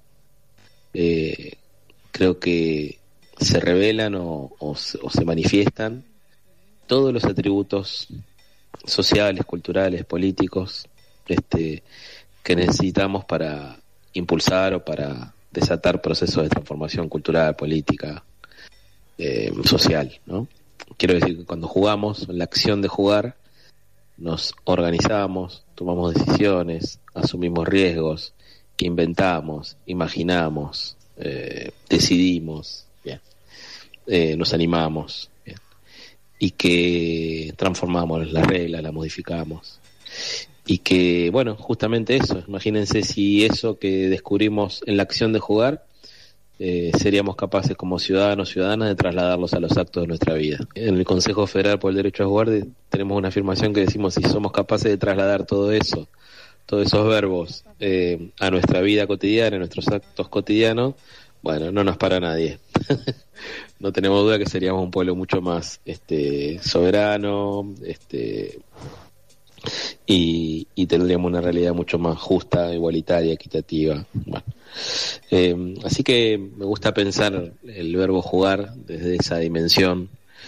eh, creo que se revelan o, o, o se manifiestan todos los atributos sociales, culturales, políticos, este, que necesitamos para impulsar o para desatar procesos de transformación cultural, política, eh, social, ¿no? Quiero decir que cuando jugamos, en la acción de jugar, nos organizamos, tomamos decisiones, asumimos riesgos, inventamos, imaginamos, eh, decidimos, bien, eh, nos animamos, bien, y que transformamos las reglas, las modificamos, y que, bueno, justamente eso, imagínense si eso que descubrimos en la acción de jugar, eh, seríamos capaces como ciudadanos, ciudadanas, de trasladarlos a los actos de nuestra vida. En el Consejo Federal por el Derecho a Jugar de, tenemos una afirmación que decimos, si somos capaces de trasladar todo eso, todos esos verbos eh, a nuestra vida cotidiana, a nuestros actos cotidianos, bueno, no nos para nadie. No tenemos duda que seríamos un pueblo mucho más este soberano, este y, y tendríamos una realidad mucho más justa, igualitaria, equitativa. Bueno, eh, así que me gusta pensar el verbo jugar desde esa dimensión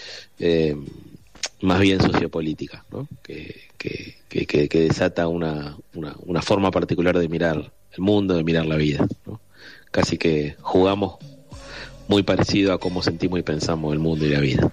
eh, más bien sociopolítica, ¿no? Que, que, que, que, que desata una, una, una forma particular de mirar el mundo, de mirar la vida, ¿no? Casi que jugamos muy parecido a cómo sentimos y pensamos el mundo y la vida.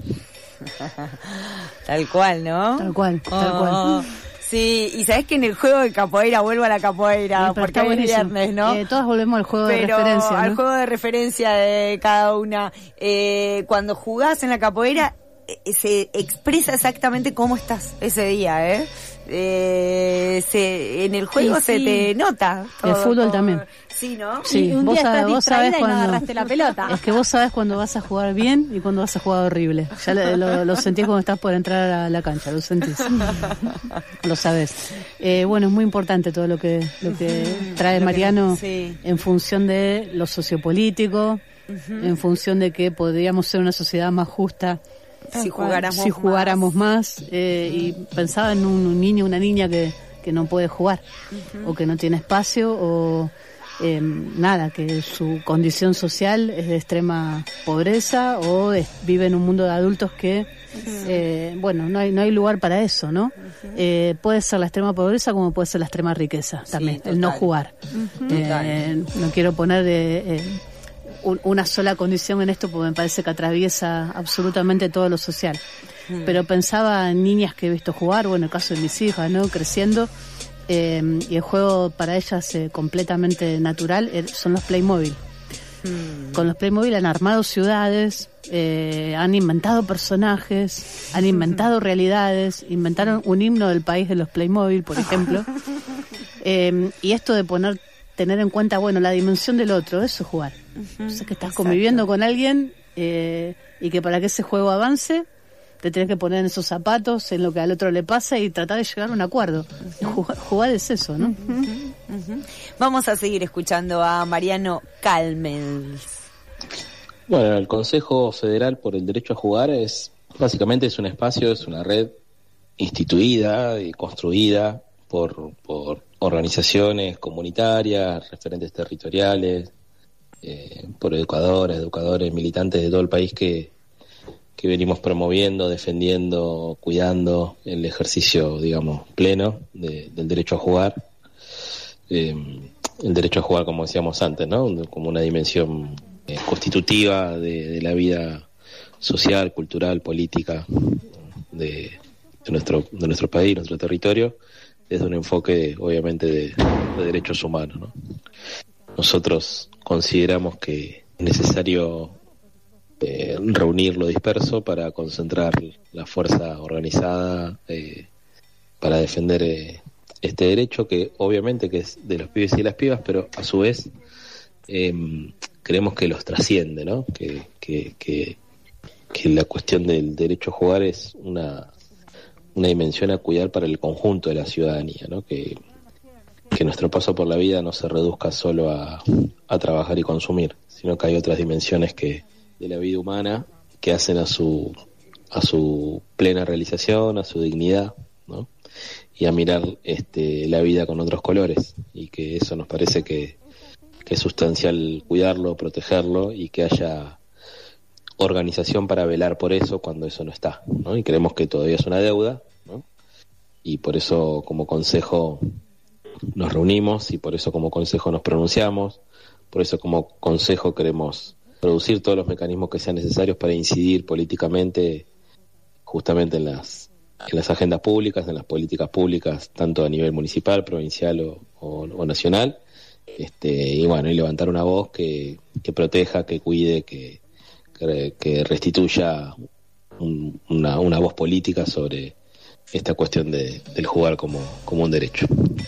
Tal cual, ¿no? Tal cual, tal Oh, cual. Sí, y sabés que en el juego de capoeira, vuelvo a la capoeira, Sí, pero porque está hoy es buenísimo. viernes, ¿no? Eh, todas volvemos al juego de Pero referencia, ¿no? al juego de referencia de cada una. Eh, cuando jugás en la capoeira, eh, se expresa exactamente cómo estás ese día, ¿eh? Eh, se, en el juego Sí, se sí. te nota. El todo, fútbol todo. también. Sí, ¿no? Sí, Y un vos día sabés- estás vos sabés distraída y no cuando- agarraste la pelota. Es que vos sabés cuando vas a jugar bien y cuando vas a jugar horrible. Ya lo, lo- lo sentís cuando estás por entrar a la cancha, lo sentís. Lo sabés. Eh, bueno, es muy importante todo lo que lo que trae Lo que- Mariano sí. en función de lo sociopolítico, Ujú. en función de que podríamos ser una sociedad más justa Si jugáramos si jugáramos más, eh, y pensaba en un, un niño, una niña que, que no puede jugar Ujú. o que no tiene espacio o eh, nada, que su condición social es de extrema pobreza o es- vive en un mundo de adultos que eh, bueno, no hay no hay lugar para eso, ¿no? Eh, puede ser la extrema pobreza como puede ser la extrema riqueza también, el no total. jugar. Ujú. Eh, no quiero poner eh, eh, un- una sola condición en esto porque me parece que atraviesa absolutamente todo lo social. Mm. Pero pensaba en niñas que he visto jugar, bueno, el caso de mis hijas, ¿no? Creciendo, eh, y el juego para ellas eh, completamente natural eh, son los Playmobil. Mm. Con los Playmobil han armado ciudades, eh, han inventado personajes, han inventado realidades, inventaron un himno del país de los Playmobil, por ejemplo. Eh, y esto de poner, tener en cuenta, bueno, la dimensión del otro, eso es jugar. O sea, que estás conviviendo con alguien eh, y que para que ese juego avance te tienes que poner en esos zapatos, en lo que al otro le pasa y tratar de llegar a un acuerdo. Jugar, jugar es eso, ¿no? Ujú. Vamos a seguir escuchando a Mariano Calmels. Bueno, el Consejo Federal por el Derecho a Jugar es básicamente es un espacio, es una red instituida y construida por, por organizaciones comunitarias, referentes territoriales, eh, por educadoras, educadores, militantes de todo el país que, que venimos promoviendo, defendiendo, cuidando el ejercicio, digamos, pleno de- del derecho a jugar. Eh, el derecho a jugar, como decíamos antes, ¿no? Como una dimensión eh, constitutiva de, de la vida social, cultural, política de, de nuestro de nuestro país, nuestro territorio, desde un enfoque, obviamente, de, de derechos humanos, ¿no? Nosotros consideramos que es necesario eh, reunir lo disperso para concentrar la fuerza organizada eh, para defender eh, este derecho que obviamente que es de los pibes y las pibas, pero a su vez eh, creemos que los trasciende, ¿no? Que, que, que, que la cuestión del derecho a jugar es una, una dimensión a cuidar para el conjunto de la ciudadanía, ¿no? Que, que nuestro paso por la vida no se reduzca solo a, a trabajar y consumir, sino que hay otras dimensiones que de la vida humana que hacen a su a su plena realización, a su dignidad, ¿no? Y a mirar este la vida con otros colores, y que eso nos parece que, que es sustancial cuidarlo, protegerlo, y que haya organización para velar por eso cuando eso no está, ¿no? Y creemos que todavía es una deuda, ¿no? Y por eso como consejo nos reunimos, y por eso como consejo nos pronunciamos, por eso como consejo queremos producir todos los mecanismos que sean necesarios para incidir políticamente justamente en las en las agendas públicas, en las políticas públicas, tanto a nivel municipal, provincial o, o, o nacional, este, y bueno, y levantar una voz que, que proteja, que cuide, que, que, que restituya un, una, una voz política sobre esta cuestión de, del jugar como, como un derecho.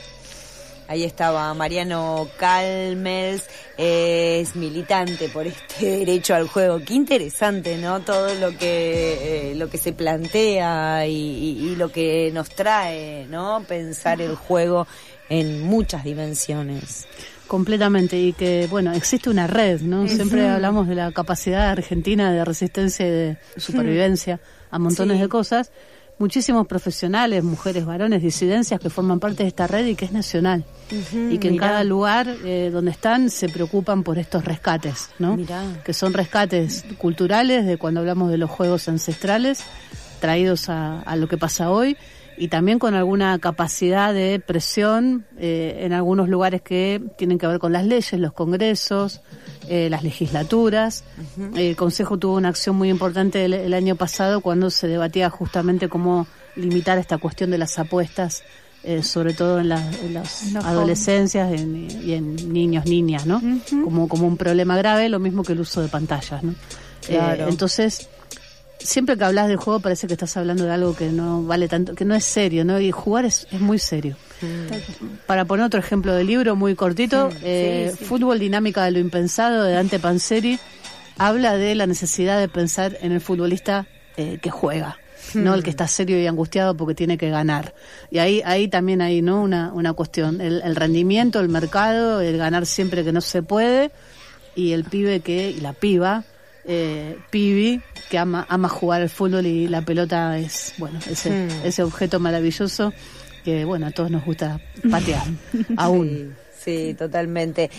Ahí estaba Mariano Calmels, es militante por este derecho al juego. Qué interesante, ¿no? Todo lo que eh, lo que se plantea y, y, y lo que nos trae, ¿no? Pensar el juego en muchas dimensiones. Completamente, y que, bueno, existe una red, ¿no? Siempre Ujú. hablamos de la capacidad argentina de resistencia y de supervivencia a montones Sí. de cosas. Muchísimos profesionales, mujeres, varones, disidencias que forman parte de esta red y que es nacional. Ujú, y que en mirá. cada lugar eh, donde están se preocupan por estos rescates, ¿no? Mirá. Que son rescates culturales, de cuando hablamos de los juegos ancestrales, traídos a, a lo que pasa hoy, y también con alguna capacidad de presión eh, en algunos lugares que tienen que ver con las leyes, los congresos, eh, las legislaturas. Uh-huh. El Consejo tuvo una acción muy importante el, el año pasado cuando se debatía justamente cómo limitar esta cuestión de las apuestas, eh, sobre todo en, la, en las no, adolescencias en, y en niños, niñas, ¿no? Uh-huh. Como, como un problema grave, lo mismo que el uso de pantallas, ¿no? Claro. Eh, entonces... Siempre que hablas del juego parece que estás hablando de algo que no vale tanto, que no es serio, ¿no? Y jugar es, es muy serio. Mm. Para poner otro ejemplo de libro muy cortito, mm, eh, sí, sí. Fútbol, dinámica de lo impensado, de Dante Panzeri, habla de la necesidad de pensar en el futbolista eh, que juega, mm. no el que está serio y angustiado porque tiene que ganar. Y ahí ahí también hay, ¿no? una, una cuestión, el, el rendimiento, el mercado, el ganar siempre que no se puede, y el pibe que, y la piba, Eh, pibi, que ama ama jugar al fútbol, y la pelota es, bueno, ese, mm. ese objeto maravilloso que, bueno, a todos nos gusta patear, aún. Sí. Sí, totalmente.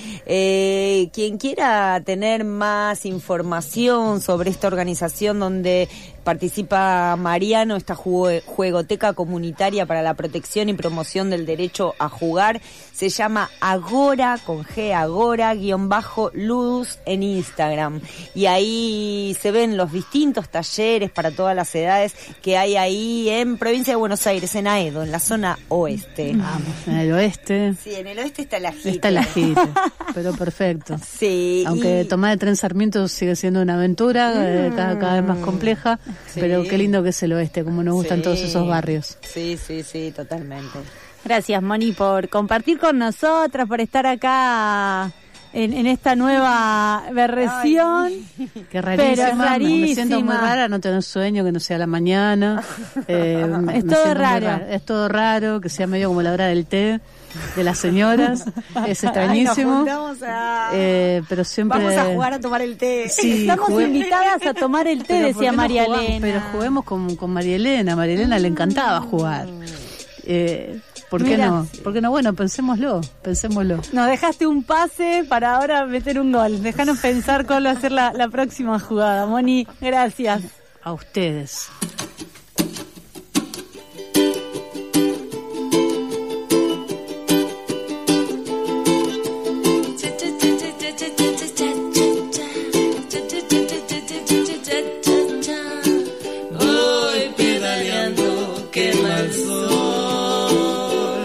Eh, quien quiera tener más información sobre esta organización donde participa Mariano, esta jue- juegoteca comunitaria para la protección y promoción del derecho a jugar, se llama Agora, con G, Agora, guión bajo, Ludus en Instagram. Y ahí se ven los distintos talleres para todas las edades que hay ahí en provincia de Buenos Aires, en Aedo, en la zona oeste. Vamos, en el oeste. Sí, en el oeste está la Está la Jite, pero perfecto. Sí. Aunque y... tomar el tren Sarmiento sigue siendo una aventura, mm. eh, cada, cada vez más compleja, sí. Pero qué lindo que es el oeste, como nos gustan sí. todos esos barrios. Sí, sí, sí, totalmente. Gracias, Moni, por compartir con nosotras, por estar acá en, en esta nueva versión. Ay, qué rarísima, pero es rarísima. Me siento muy rara, no tener sueño, que no sea la mañana. Eh, es todo raro. Es todo raro, que sea medio como la hora del té de las señoras. Es extrañísimo. Ay, nos a... eh, pero siempre vamos a jugar a tomar el té. Sí, estamos jugué... invitadas a tomar el té, decía María no Elena. Pero juguemos con, con María Elena. María Elena mm. le encantaba jugar. Eh, ¿Por qué Mira, no? ¿Por qué no? Bueno, pensémoslo, pensémoslo. Nos dejaste un pase para ahora meter un gol. Déjanos pensar cuál va a ser la, la próxima jugada. Moni, gracias. A ustedes. Voy pedaleando, quema el sol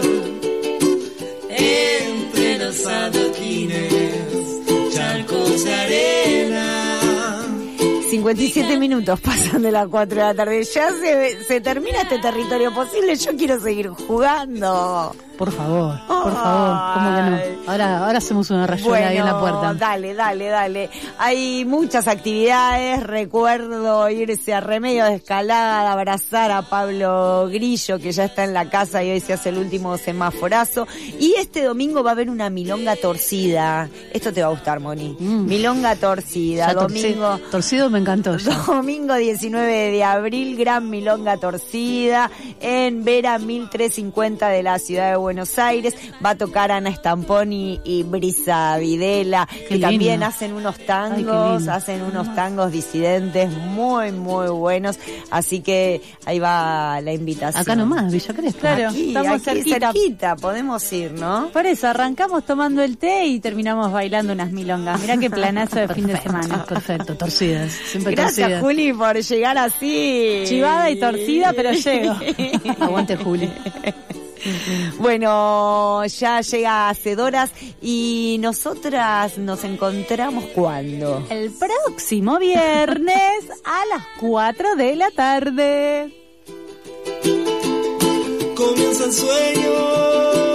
entre los adoquines, charcos de arena. cincuenta y siete minutos pasan de las cuatro de la tarde. Ya se, se termina este territorio posible. Yo quiero seguir jugando. Por favor, por favor, ¿cómo que no? Ahora, ahora hacemos una rayuela bueno, ahí en la puerta. Dale, dale, dale. Hay muchas actividades. Recuerdo irse a Remedio de Escalada, abrazar a Pablo Grillo, que ya está en la casa y hoy se hace el último semáforazo. Y este domingo va a haber una milonga torcida. Esto te va a gustar, Moni. Mm. Milonga torcida. Ya domingo. Torcido, torcido me encantó. Ya. Domingo diecinueve de abril, gran milonga torcida en Vera mil trescientos cincuenta de la ciudad de Buenos Aires. Va a tocar Ana Stamponi y Brisa Videla, qué que lindo. También hacen unos tangos, Ay, hacen unos tangos disidentes muy, muy buenos. Así que ahí va la invitación. Acá nomás, Villa Crespo. Claro, aquí, estamos aquí cerquita. cerquita, podemos ir, ¿no? Por eso, arrancamos tomando el té y terminamos bailando unas milongas. Mirá qué planazo de fin de semana. Perfecto, torcidas, siempre Gracias, torcidas. Juli, por llegar así. Chivada y torcida, pero llego. Aguante, Juli. Bueno, ya llega Hacedoras y nosotras nos encontramos ¿cuándo? El próximo viernes a las cuatro de la tarde. Comienza el sueño.